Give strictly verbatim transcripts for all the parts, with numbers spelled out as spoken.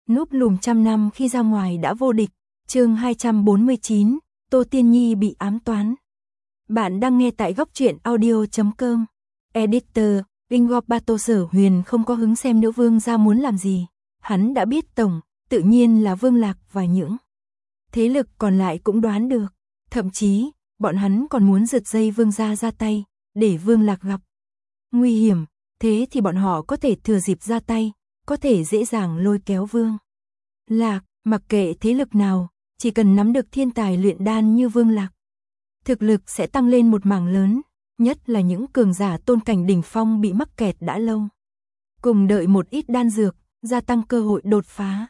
Núp lùm trăm năm khi ra ngoài đã vô địch. Chương hai trăm bốn mươi chín, Tô Tiên Nhi bị ám toán. Bạn đang nghe tại góc truyện audio chấm com. Editor, Ingorbato Sở Huyền không có hứng xem nữ vương gia muốn làm gì. Hắn đã biết tổng, tự nhiên là Vương Lạc và những thế lực còn lại cũng đoán được. Thậm chí, bọn hắn còn muốn giật dây vương gia ra tay, để Vương Lạc gặp nguy hiểm. Thế thì bọn họ có thể thừa dịp ra tay, có thể dễ dàng lôi kéo Vương Lạc, mặc kệ thế lực nào, chỉ cần nắm được thiên tài luyện đan như Vương Lạc. Thực lực sẽ tăng lên một mảng lớn, nhất là những cường giả tôn cảnh đỉnh phong bị mắc kẹt đã lâu. Cùng đợi một ít đan dược, gia tăng cơ hội đột phá.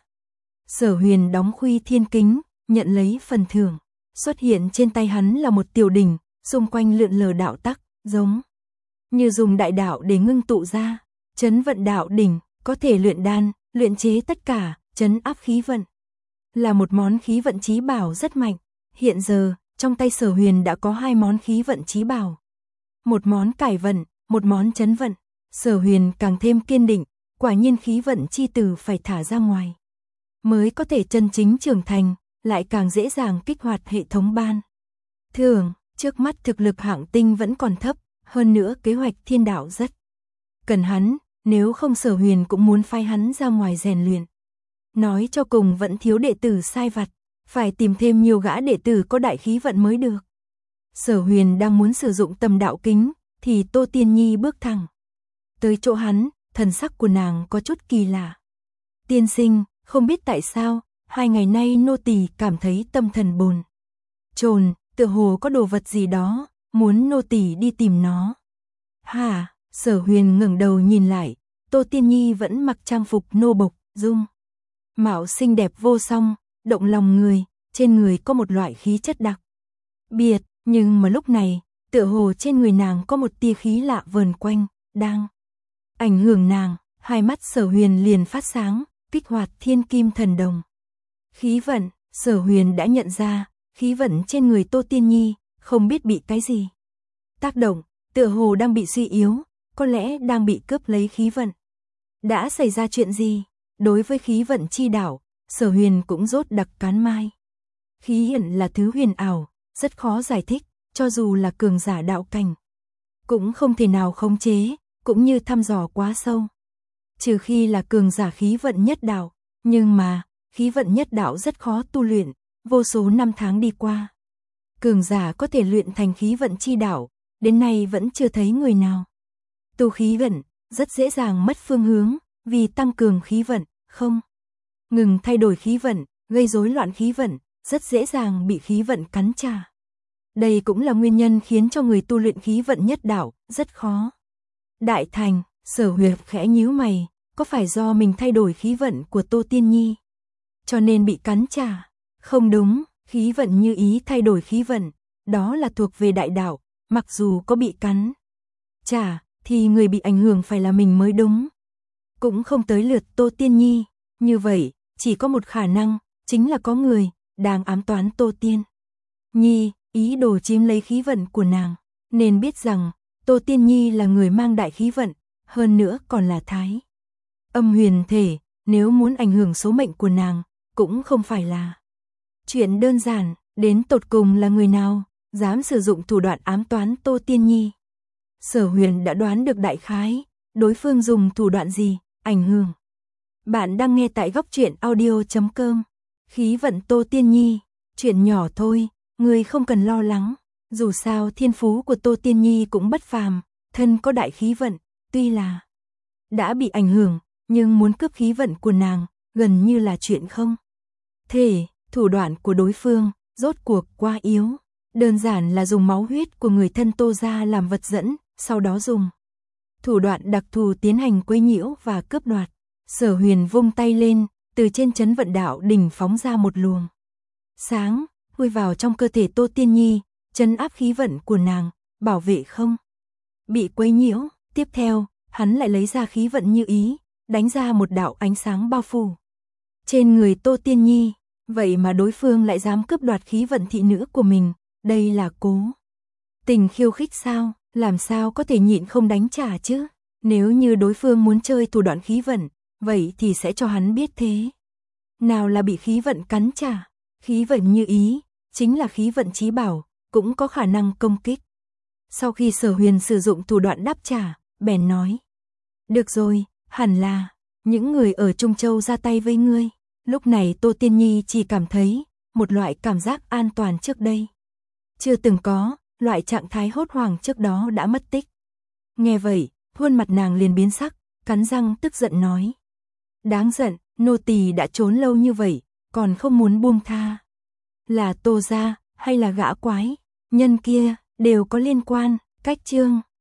Sở Huyền đóng khuy thiên kính, nhận lấy phần thưởng. Xuất hiện trên tay hắn là một tiểu đỉnh, xung quanh lượn lờ đạo tắc, giống như dùng đại đạo để ngưng tụ ra. Chấn vận đạo đỉnh, có thể luyện đan, luyện chế tất cả, chấn áp khí vận. Là một món khí vận chí bảo rất mạnh. Hiện giờ, trong tay Sở Huyền đã có hai món khí vận chí bảo. Một món cải vận, một món chấn vận. Sở Huyền càng thêm kiên định, quả nhiên khí vận chi tử phải thả ra ngoài, mới có thể chân chính trưởng thành, lại càng dễ dàng kích hoạt hệ thống ban thưởng. Trước mắt thực lực hạng tinh vẫn còn thấp, hơn nữa kế hoạch thiên đạo rất cần hắn, nếu không Sở Huyền cũng muốn phái hắn ra ngoài rèn luyện. Nói cho cùng vẫn thiếu đệ tử sai vặt, phải tìm thêm nhiều gã đệ tử có đại khí vận mới được. Sở Huyền đang muốn sử dụng tầm đạo kính, thì Tô Tiên Nhi bước thẳng tới chỗ hắn, thần sắc của nàng có chút kỳ lạ. Tiên sinh, không biết tại sao, hai ngày nay nô tỳ cảm thấy tâm thần bồn chồn, tựa hồ có đồ vật gì đó, muốn nô tỳ đi tìm nó. Hả? Sở Huyền ngẩng đầu nhìn lại, Tô Tiên Nhi vẫn mặc trang phục nô bộc, dung mạo xinh đẹp vô song, động lòng người, trên người có một loại khí chất đặc biệt, nhưng mà lúc này, tựa hồ trên người nàng có một tia khí lạ vờn quanh, đang ảnh hưởng nàng. Hai mắt Sở Huyền liền phát sáng, kích hoạt thiên kim thần đồng. Khí vận, Sở Huyền đã nhận ra, khí vận trên người Tô Tiên Nhi, không biết bị cái gì tác động, tựa hồ đang bị suy yếu, có lẽ đang bị cướp lấy khí vận. Đã xảy ra chuyện gì? Đối với khí vận chi đạo, Sở Huyền cũng rốt đặc cán mai. Khí vận là thứ huyền ảo, rất khó giải thích, cho dù là cường giả đạo cảnh, cũng không thể nào khống chế, cũng như thăm dò quá sâu. Trừ khi là cường giả khí vận nhất đạo, nhưng mà, khí vận nhất đạo rất khó tu luyện, vô số năm tháng đi qua. Cường giả có thể luyện thành khí vận chi đạo, đến nay vẫn chưa thấy người nào. Tu khí vận, rất dễ dàng mất phương hướng, vì tăng cường khí vận, không ngừng thay đổi khí vận, gây rối loạn khí vận, rất dễ dàng bị khí vận cắn trả. Đây cũng là nguyên nhân khiến cho người tu luyện khí vận nhất đạo, rất khó đại thành. Sở Huyền khẽ nhíu mày, có phải do mình thay đổi khí vận của Tô Tiên Nhi, cho nên bị cắn trả? Không đúng, khí vận như ý thay đổi khí vận, đó là thuộc về đại đạo, mặc dù có bị cắn trả, thì người bị ảnh hưởng phải là mình mới đúng. Cũng không tới lượt Tô Tiên Nhi, như vậy, chỉ có một khả năng, chính là có người đang ám toán Tô Tiên Nhi, ý đồ chiếm lấy khí vận của nàng. Nên biết rằng, Tô Tiên Nhi là người mang đại khí vận, hơn nữa còn là thái âm huyền thể, nếu muốn ảnh hưởng số mệnh của nàng, cũng không phải là chuyện đơn giản. Đến tột cùng là người nào dám sử dụng thủ đoạn ám toán Tô Tiên Nhi? Sở Huyền đã đoán được đại khái, đối phương dùng thủ đoạn gì, ảnh hưởng. Bạn đang nghe tại góc truyện audio chấm com. Khí vận Tô Tiên Nhi, chuyện nhỏ thôi, người không cần lo lắng. Dù sao thiên phú của Tô Tiên Nhi cũng bất phàm, thân có đại khí vận, tuy là đã bị ảnh hưởng, nhưng muốn cướp khí vận của nàng, gần như là chuyện không thể. Thủ đoạn của đối phương, rốt cuộc quá yếu. Đơn giản là dùng máu huyết của người thân Tô gia làm vật dẫn, sau đó dùng thủ đoạn đặc thù tiến hành quấy nhiễu và cướp đoạt. Sở Huyền vung tay lên, từ trên chấn vận đạo đỉnh phóng ra một luồng sáng, hui vào trong cơ thể Tô Tiên Nhi, trấn áp khí vận của nàng, bảo vệ không bị quấy nhiễu. Tiếp theo, hắn lại lấy ra khí vận như ý, đánh ra một đạo ánh sáng bao phủ trên người Tô Tiên Nhi. Vậy mà đối phương lại dám cướp đoạt khí vận thị nữ của mình, đây là cố tình khiêu khích sao? Làm sao có thể nhịn không đánh trả chứ? Nếu như đối phương muốn chơi thủ đoạn khí vận, vậy thì sẽ cho hắn biết thế. Nào là bị khí vận cắn trả, khí vận như ý, chính là khí vận chí bảo, cũng có khả năng công kích. Sau khi Sở Huyền sử dụng thủ đoạn đáp trả, bèn nói. Được rồi, hẳn là, những người ở Trung Châu ra tay với ngươi. Lúc này Tô Tiên Nhi chỉ cảm thấy, một loại cảm giác an toàn trước đây. Chưa từng có, loại trạng thái hốt hoảng trước đó đã mất tích. Nghe vậy, khuôn mặt nàng liền biến sắc, cắn răng tức giận nói. Đáng giận, nô tỳ đã trốn lâu như vậy, còn không muốn buông tha. Là Tô gia, hay là gã quái, nhân kia, đều có liên quan, cách chương.